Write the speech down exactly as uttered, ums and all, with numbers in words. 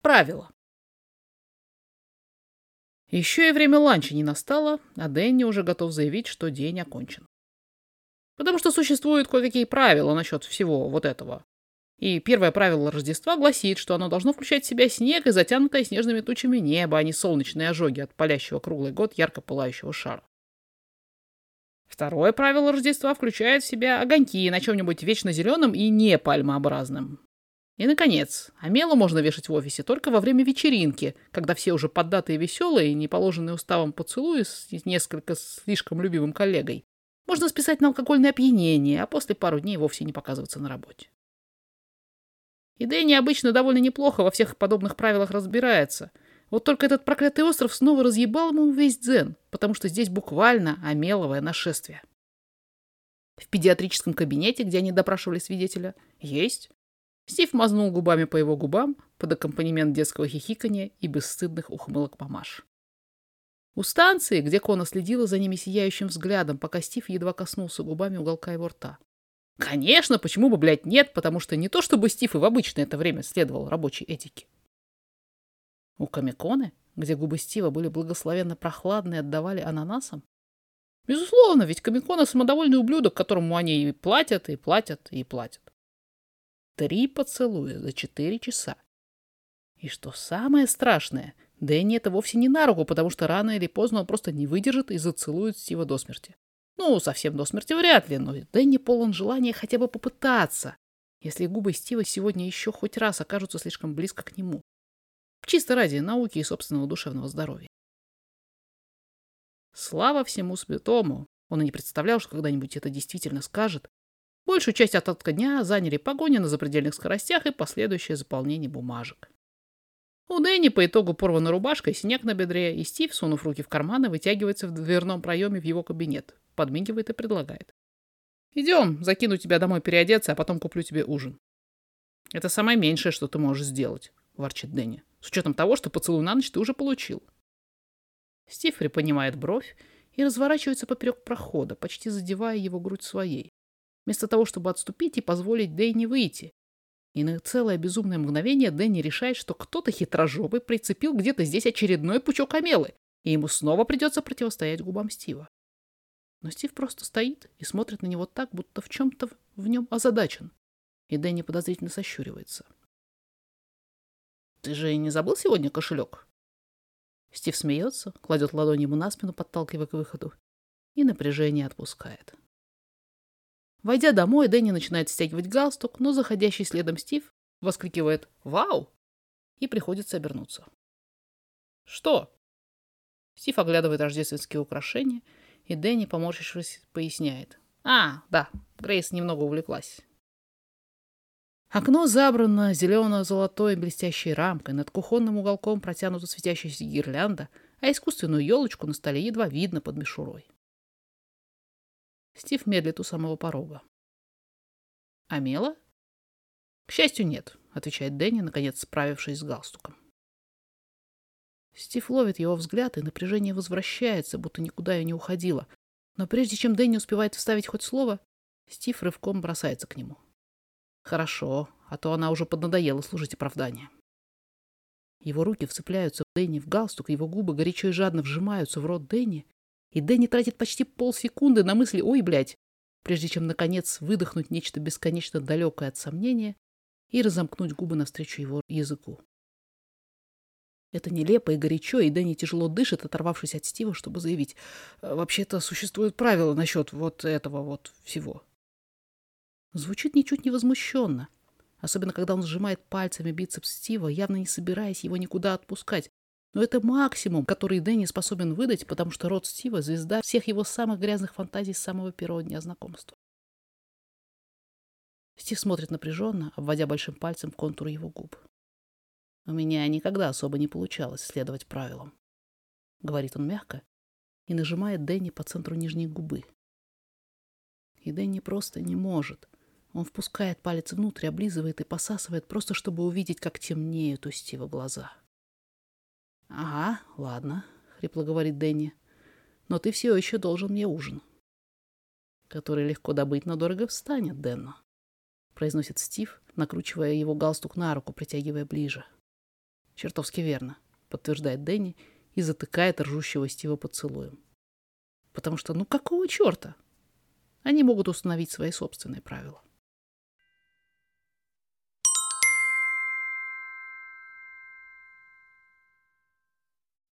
правила. Еще и время ланча не настало, а Дэнни уже готов заявить, что день окончен. Потому что существуют кое-какие правила насчет всего вот этого. И первое правило Рождества гласит, что оно должно включать в себя снег и затянутое снежными тучами небо, а не солнечные ожоги от палящего круглый год ярко пылающего шара. Второе правило Рождества включает в себя огоньки на чем-нибудь вечно зеленом и не пальмообразным. И, наконец, омелу можно вешать в офисе только во время вечеринки, когда все уже поддатые и веселые, и не положенные уставом поцелуи с несколько слишком любимым коллегой. Можно списать на алкогольное опьянение, а после пару дней вовсе не показываться на работе. И Дэнни обычно довольно неплохо во всех подобных правилах разбирается. Вот только этот проклятый остров снова разъебал ему весь дзен, потому что здесь буквально омеловое нашествие. В педиатрическом кабинете, где они допрашивали свидетеля, есть. Стив мазнул губами по его губам под аккомпанемент детского хихикания и бесстыдных ухмылок мамаш. У станции, где Кона следила за ними сияющим взглядом, пока Стив едва коснулся губами уголка его рта. Конечно, почему бы, блядь, нет, потому что не то чтобы Стив и в обычное это время следовал рабочей этике. У Камиконы, где губы Стива были благословенно прохладны и отдавали ананасам? Безусловно, ведь Камикона самодовольный ублюдок, которому они и платят, и платят, и платят. Три поцелуя за четыре часа. И что самое страшное, Дэнни это вовсе не на руку, потому что рано или поздно он просто не выдержит и зацелует Стива до смерти. Ну, совсем до смерти вряд ли, но Дэнни полон желания хотя бы попытаться, если губы Стива сегодня еще хоть раз окажутся слишком близко к нему. Чисто ради науки и собственного душевного здоровья. Слава всему святому! Он и не представлял, что когда-нибудь это действительно скажет. Большую часть остатка дня заняли погоня на запредельных скоростях и последующее заполнение бумажек. У Дэнни по итогу порвана рубашка и синяк на бедре, и Стив, сунув руки в карманы, вытягивается в дверном проеме в его кабинет, подмигивает и предлагает. «Идем, закину тебя домой переодеться, а потом куплю тебе ужин». «Это самое меньшее, что ты можешь сделать», — ворчит Дэнни, «с учетом того, что поцелуй на ночь ты уже получил». Стив приподнимает бровь и разворачивается поперек прохода, почти задевая его грудь своей, вместо того, чтобы отступить и позволить Дэнни выйти. И на целое безумное мгновение Дэнни решает, что кто-то хитрожопый прицепил где-то здесь очередной пучок омелы, и ему снова придется противостоять губам Стива. Но Стив просто стоит и смотрит на него так, будто в чем-то в нем озадачен. И Дэнни подозрительно сощуривается. «Ты же не забыл сегодня кошелек?» Стив смеется, кладет ладонь ему на спину, подталкивая к выходу, и напряжение отпускает. Войдя домой, Дэнни начинает стягивать галстук, но заходящий следом Стив воскликивает «Вау!» и приходится обернуться. «Что?» Стив оглядывает рождественские украшения, и Дэнни, поморщившись, поясняет. «А, да, Грейс немного увлеклась». Окно забрано зелено-золотой блестящей рамкой, над кухонным уголком протянута светящаяся гирлянда, а искусственную елочку на столе едва видно под мишурой. Стив медлит у самого порога. «Омела?» «К счастью, нет», — отвечает Дэнни, наконец справившись с галстуком. Стив ловит его взгляд, и напряжение возвращается, будто никуда и не уходило. Но прежде чем Дэнни успевает вставить хоть слово, Стив рывком бросается к нему. Хорошо, а то она уже поднадоела служить оправдание. Его руки вцепляются в Дэнни в галстук, его губы горячо и жадно вжимаются в рот Дэнни, и Дэнни тратит почти полсекунды на мысли «Ой, блядь!», прежде чем, наконец, выдохнуть нечто бесконечно далекое от сомнения и разомкнуть губы навстречу его языку. Это нелепо и горячо, и Дэнни тяжело дышит, оторвавшись от Стива, чтобы заявить: «Вообще-то существуют правила насчет вот этого вот всего». Звучит ничуть не возмущенно, особенно когда он сжимает пальцами бицепс Стива, явно не собираясь его никуда отпускать. Но это максимум, который Дэнни способен выдать, потому что рот Стива — звезда всех его самых грязных фантазий с самого первого дня знакомства. Стив смотрит напряженно, обводя большим пальцем контур его губ. «У меня никогда особо не получалось следовать правилам», — говорит он мягко и нажимает Дэнни по центру нижней губы. И Дэнни просто не может. Он впускает палец внутрь, облизывает и посасывает, просто чтобы увидеть, как темнеют у Стива глаза. «Ага, ладно», — хрипло говорит Дэнни, — «но ты все еще должен мне ужин». «Который легко добыть, но дорого встанет, Дэнно», — произносит Стив, накручивая его галстук на руку, притягивая ближе. Чертовски верно, подтверждает Дэнни и затыкает ржущего Стива поцелуем. Потому что, ну какого черта? Они могут установить свои собственные правила.